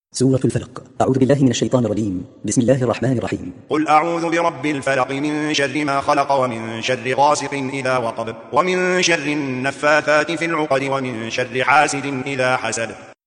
سورة الفلق. أعوذ بالله من الشيطان الرجيم. بسم الله الرحمن الرحيم. قل أعوذ برب الفلق من شر ما خلق ومن شر غاسق إذا وقب ومن شر النفاثات في العقد ومن شر حاسد إذا حسد.